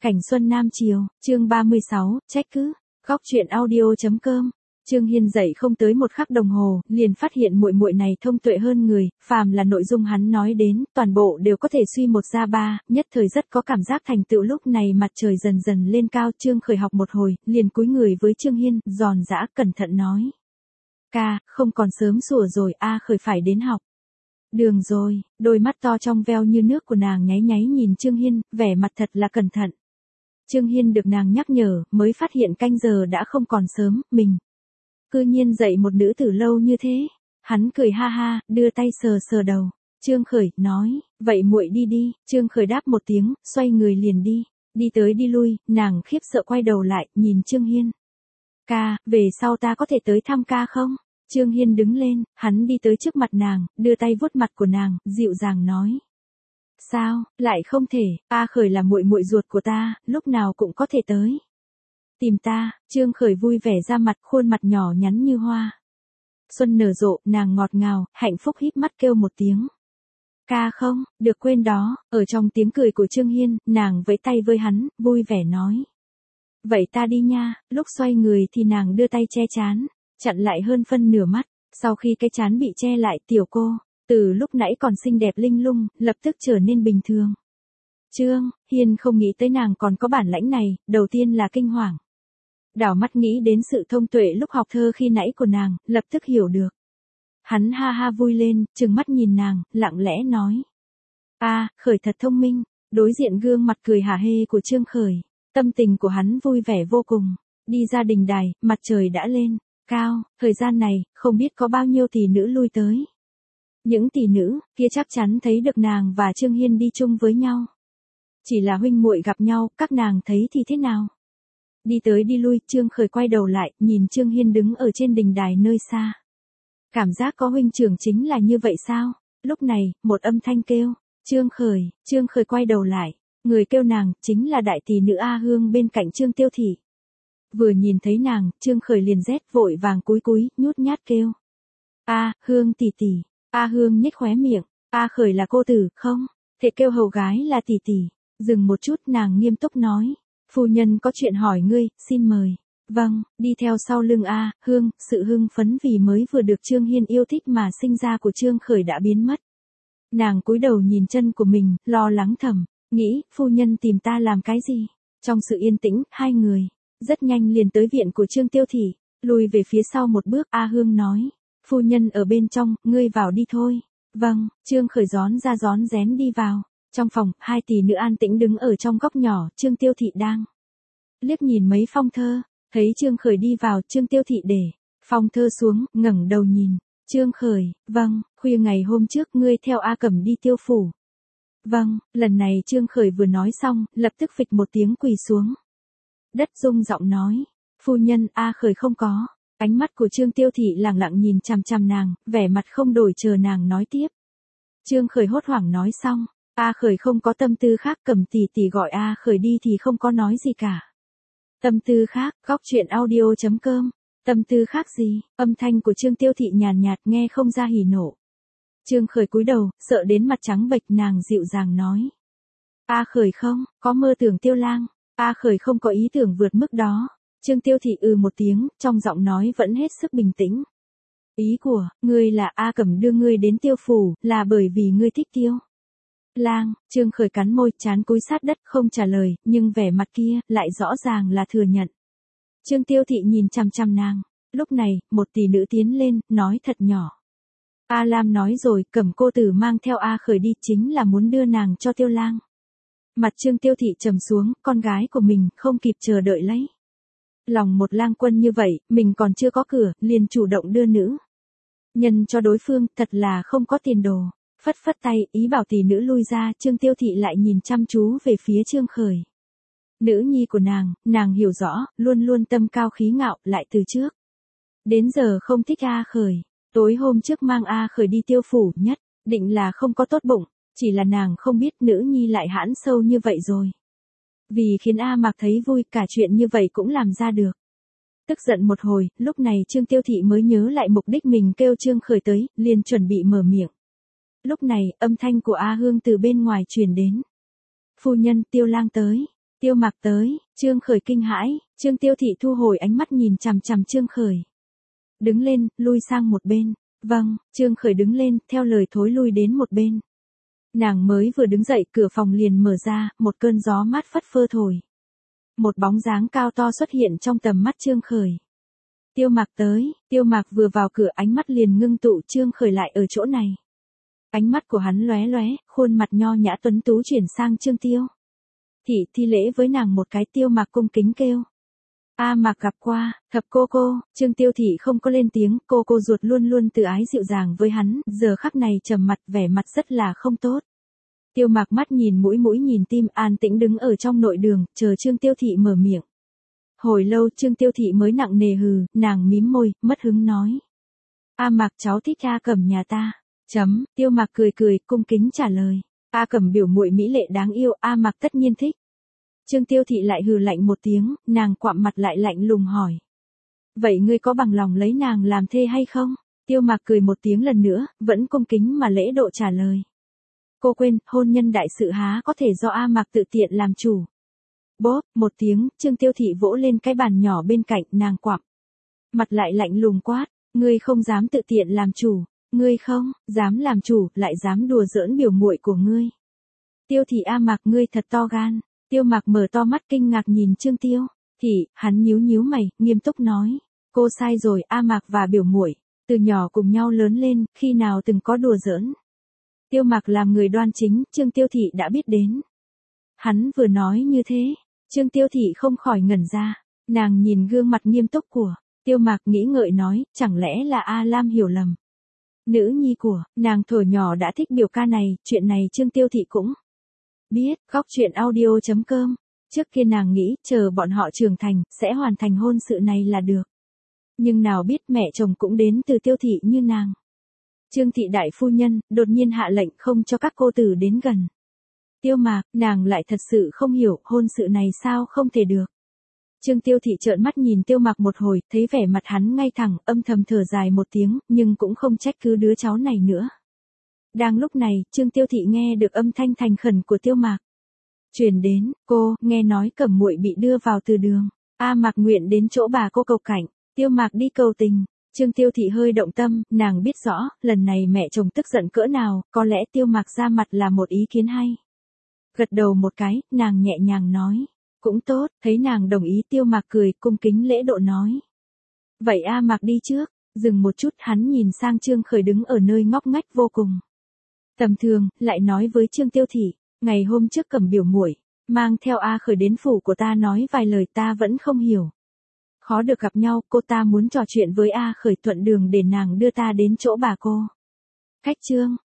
Cảnh xuân Nam Chiều, chương 36, trách cứ. Góc truyện audio.com. Trương Hiên dậy không tới một khắc đồng hồ, liền phát hiện muội muội này thông tuệ hơn người, phàm là nội dung hắn nói đến, toàn bộ đều có thể suy một ra ba, nhất thời rất có cảm giác thành tựu. Lúc này mặt trời dần dần lên cao, Trương Khởi học một hồi, liền cúi người với Trương Hiên, giòn giã cẩn thận nói: "Ca, không còn sớm sủa rồi, Khởi phải đến học." "Đường rồi." Đôi mắt to trong veo như nước của nàng nháy nháy nhìn Trương Hiên, vẻ mặt thật là cẩn thận. Trương Hiên được nàng nhắc nhở, mới phát hiện canh giờ đã không còn sớm, mình cư nhiên dậy một nữ tử lâu như thế. Hắn cười ha ha, đưa tay sờ sờ đầu. Trương Khởi nói: "Vậy muội đi đi." Trương Khởi đáp một tiếng, xoay người liền đi. Đi tới đi lui, nàng khiếp sợ quay đầu lại, nhìn Trương Hiên. "Ca, về sau ta có thể tới thăm ca không?" Trương Hiên đứng lên, hắn đi tới trước mặt nàng, đưa tay vuốt mặt của nàng, dịu dàng nói: "Sao, lại không thể, Khởi là muội muội ruột của ta, lúc nào cũng có thể tới tìm ta." Trương Khởi vui vẻ ra mặt, khuôn mặt nhỏ nhắn như hoa xuân nở rộ, nàng ngọt ngào, hạnh phúc híp mắt kêu một tiếng: "Ca không, được quên đó." Ở trong tiếng cười của Trương Hiên, nàng vẫy tay với hắn, vui vẻ nói: "Vậy ta đi nha." Lúc xoay người thì nàng đưa tay che trán, chặn lại hơn phân nửa mắt. Sau khi cái trán bị che lại, tiểu cô, từ lúc nãy còn xinh đẹp linh lung, lập tức trở nên bình thường. Trương Hiên không nghĩ tới nàng còn có bản lãnh này, đầu tiên là kinh hoàng. Đảo mắt nghĩ đến sự thông tuệ lúc học thơ khi nãy của nàng, lập tức hiểu được. Hắn ha ha vui lên, trừng mắt nhìn nàng, lặng lẽ nói: "Khởi thật thông minh." Đối diện gương mặt cười hả hê của Trương Khởi, tâm tình của hắn vui vẻ vô cùng. Đi ra đình đài, mặt trời đã lên cao, thời gian này, không biết có bao nhiêu tỷ nữ lui tới. Những tỷ nữ kia chắc chắn thấy được nàng và Trương Hiên đi chung với nhau. Chỉ là huynh muội gặp nhau, các nàng thấy thì thế nào? Đi tới đi lui, Trương Khởi quay đầu lại, nhìn Trương Hiên đứng ở trên đình đài nơi xa. Cảm giác có huynh trưởng chính là như vậy sao? Lúc này, một âm thanh kêu: "Trương Khởi." Trương Khởi quay đầu lại, người kêu nàng, chính là đại tỷ nữ A Hương bên cạnh Trương Tiêu Thị. Vừa nhìn thấy nàng, Trương Khởi liền rét, vội vàng cúi cúi, nhút nhát kêu: "Hương tỷ tỷ." A Hương nhếch khóe miệng: "Khởi là cô tử, không thể kêu hầu gái là tỷ tỷ." Dừng một chút, nàng nghiêm túc nói: "Phu nhân có chuyện hỏi ngươi, xin mời." "Vâng." Đi theo sau lưng Hương, sự hưng phấn vì mới vừa được Trương Hiên yêu thích mà sinh ra của Trương Khởi đã biến mất. Nàng cúi đầu nhìn chân của mình, lo lắng thầm nghĩ: phu nhân tìm ta làm cái gì? Trong sự yên tĩnh, hai người rất nhanh liền tới viện của Trương Tiêu Thị. Lùi về phía sau một bước, Hương nói: "Phu nhân ở bên trong, ngươi vào đi thôi." "Vâng." Trương Khởi rón ra rón rén đi vào. Trong phòng, hai tỷ nữ an tĩnh đứng ở trong góc nhỏ, Trương Tiêu Thị đang liếc nhìn mấy phong thơ. Thấy Trương Khởi đi vào, Trương Tiêu Thị để phong thơ xuống, ngẩng đầu nhìn. "Trương Khởi, vâng." "Khuya ngày hôm trước ngươi theo Cẩm đi Tiêu phủ?" "Vâng." Lần này Trương Khởi vừa nói xong, lập tức phịch một tiếng quỳ xuống đất, rung giọng nói: "Phu nhân, Khởi không có." Ánh mắt của Trương Tiêu Thị lẳng lặng nhìn chằm chằm nàng, vẻ mặt không đổi chờ nàng nói tiếp. Trương Khởi hốt hoảng nói xong: "Khởi không có tâm tư khác, Cẩm tỷ tỷ gọi Khởi đi thì không có nói gì cả." "Tâm tư khác?" Góc truyện audio.com. "Tâm tư khác gì?" Âm thanh của Trương Tiêu Thị nhàn nhạt, nghe không ra hỉ nộ. Trương Khởi cúi đầu, sợ đến mặt trắng bệch, nàng dịu dàng nói: Khởi không có mơ tưởng Tiêu lang. Khởi không có ý tưởng vượt mức đó." Trương Tiêu Thị một tiếng, trong giọng nói vẫn hết sức bình tĩnh: "Ý của ngươi là Cẩm đưa ngươi đến Tiêu phủ, là bởi vì ngươi thích Tiêu lang." Trương Khởi cắn môi, trán cúi sát đất, không trả lời, nhưng vẻ mặt kia, lại rõ ràng là thừa nhận. Trương Tiêu Thị nhìn chằm chằm nàng. Lúc này, một tỷ nữ tiến lên, nói thật nhỏ: "A Lam nói rồi, Cẩm cô tử mang theo Khởi đi chính là muốn đưa nàng cho Tiêu lang." Mặt Trương Tiêu Thị trầm xuống, con gái của mình, không kịp chờ đợi lấy lòng một lang quân như vậy, mình còn chưa có cửa, liền chủ động đưa nữ nhân cho đối phương, thật là không có tiền đồ. Phất phất tay, ý bảo tỷ nữ lui ra. Trương Tiêu Thị lại nhìn chăm chú về phía Trương Khởi. Nữ nhi của nàng hiểu rõ, luôn luôn tâm cao khí ngạo, lại từ trước đến giờ không thích Khởi. Tối hôm trước mang Khởi đi Tiêu phủ, nhất định là không có tốt bụng, chỉ là nàng không biết nữ nhi lại hãn sâu như vậy rồi. Vì khiến Mạc thấy vui, cả chuyện như vậy cũng làm ra được. Tức giận một hồi, lúc này Trương Tiêu Thị mới nhớ lại mục đích mình kêu Trương Khởi tới, liền chuẩn bị mở miệng. Lúc này, âm thanh của Hương từ bên ngoài truyền đến: "Phu nhân, Tiêu lang tới." Tiêu Mạc tới, Trương Khởi kinh hãi, Trương Tiêu Thị thu hồi ánh mắt nhìn chằm chằm Trương Khởi. Đứng lên, lui sang một bên. Vâng, Trương Khởi đứng lên, theo lời thối lui đến một bên. Nàng mới vừa đứng dậy, cửa phòng liền mở ra, một cơn gió mát phất phơ thổi. Một bóng dáng cao to xuất hiện trong tầm mắt Trương Khởi. Tiêu Mạc tới, Tiêu Mạc vừa vào cửa ánh mắt liền ngưng tụ, Trương Khởi lại ở chỗ này. Ánh mắt của hắn lóe lóe, khuôn mặt nho nhã tuấn tú chuyển sang Trương Tiêu. Thị thi lễ với nàng một cái. Tiêu Mạc cung kính kêu. A Mạc gặp qua, thập cô, Trương Tiêu Thị không có lên tiếng, cô ruột luôn luôn từ ái dịu dàng với hắn, giờ khắc này trầm mặt, vẻ mặt rất là không tốt. Tiêu Mạc mắt nhìn mũi nhìn tim, an tĩnh đứng ở trong nội đường, chờ Trương Tiêu Thị mở miệng. Hồi lâu Trương Tiêu Thị mới nặng nề hừ, nàng mím môi, mất hứng nói. A Mạc cháu thích A Cẩm nhà ta. Tiêu Mạc cười, cung kính trả lời. A Cẩm biểu muội mỹ lệ đáng yêu, A Mạc tất nhiên thích. Trương Tiêu Thị lại hừ lạnh một tiếng, nàng quặm mặt lại lạnh lùng hỏi. Vậy ngươi có bằng lòng lấy nàng làm thê hay không? Tiêu Mạc cười một tiếng lần nữa, vẫn cung kính mà lễ độ trả lời. Cô quên, hôn nhân đại sự há có thể do A Mạc tự tiện làm chủ. Bốp, một tiếng, Trương Tiêu Thị vỗ lên cái bàn nhỏ bên cạnh, nàng quặm. Mặt lại lạnh lùng quát, ngươi không dám tự tiện làm chủ, ngươi không dám làm chủ, lại dám đùa giỡn biểu muội của ngươi. Tiêu Thị A Mạc ngươi thật to gan. Tiêu Mạc mở to mắt kinh ngạc nhìn Trương Tiêu Thị, hắn nhíu mày, nghiêm túc nói, cô sai rồi, A Mạc và biểu muội từ nhỏ cùng nhau lớn lên, khi nào từng có đùa giỡn. Tiêu Mạc làm người đoan chính, Trương Tiêu Thị đã biết đến. Hắn vừa nói như thế, Trương Tiêu Thị không khỏi ngẩn ra, nàng nhìn gương mặt nghiêm túc của Tiêu Mạc nghĩ ngợi nói, chẳng lẽ là A Lam hiểu lầm. Nữ nhi của nàng thổi nhỏ đã thích biểu ca này, chuyện này Trương Tiêu Thị cũng biết. Góc truyện audio.com. Trước kia nàng nghĩ, chờ bọn họ trưởng thành, sẽ hoàn thành hôn sự này là được. Nhưng nào biết mẹ chồng cũng đến từ Tiêu Thị như nàng. Trương Thị đại phu nhân, đột nhiên hạ lệnh không cho các cô tử đến gần. Tiêu Mạc, nàng lại thật sự không hiểu, hôn sự này sao không thể được. Trương Tiêu Thị trợn mắt nhìn Tiêu Mạc một hồi, thấy vẻ mặt hắn ngay thẳng, âm thầm thở dài một tiếng, nhưng cũng không trách cứ đứa cháu này nữa. Đang lúc này, Trương Tiêu Thị nghe được âm thanh thành khẩn của Tiêu Mạc. Truyền đến, cô, nghe nói Cẩm muội bị đưa vào từ đường. A Mạc nguyện đến chỗ bà cô cầu cảnh. Tiêu Mạc đi cầu tình. Trương Tiêu Thị hơi động tâm, nàng biết rõ, lần này mẹ chồng tức giận cỡ nào, có lẽ Tiêu Mạc ra mặt là một ý kiến hay. Gật đầu một cái, nàng nhẹ nhàng nói. Cũng tốt, thấy nàng đồng ý Tiêu Mạc cười, cung kính lễ độ nói. Vậy A Mạc đi trước. Dừng một chút, hắn nhìn sang Trương Khởi đứng ở nơi ngóc ngách vô cùng tầm thường, lại nói với Trương Tiêu Thị, ngày hôm trước Cẩm biểu muội mang theo A Khởi đến phủ của ta nói vài lời ta vẫn không hiểu. Khó được gặp nhau, cô ta muốn trò chuyện với A Khởi thuận đường để nàng đưa ta đến chỗ bà cô. Khách Trương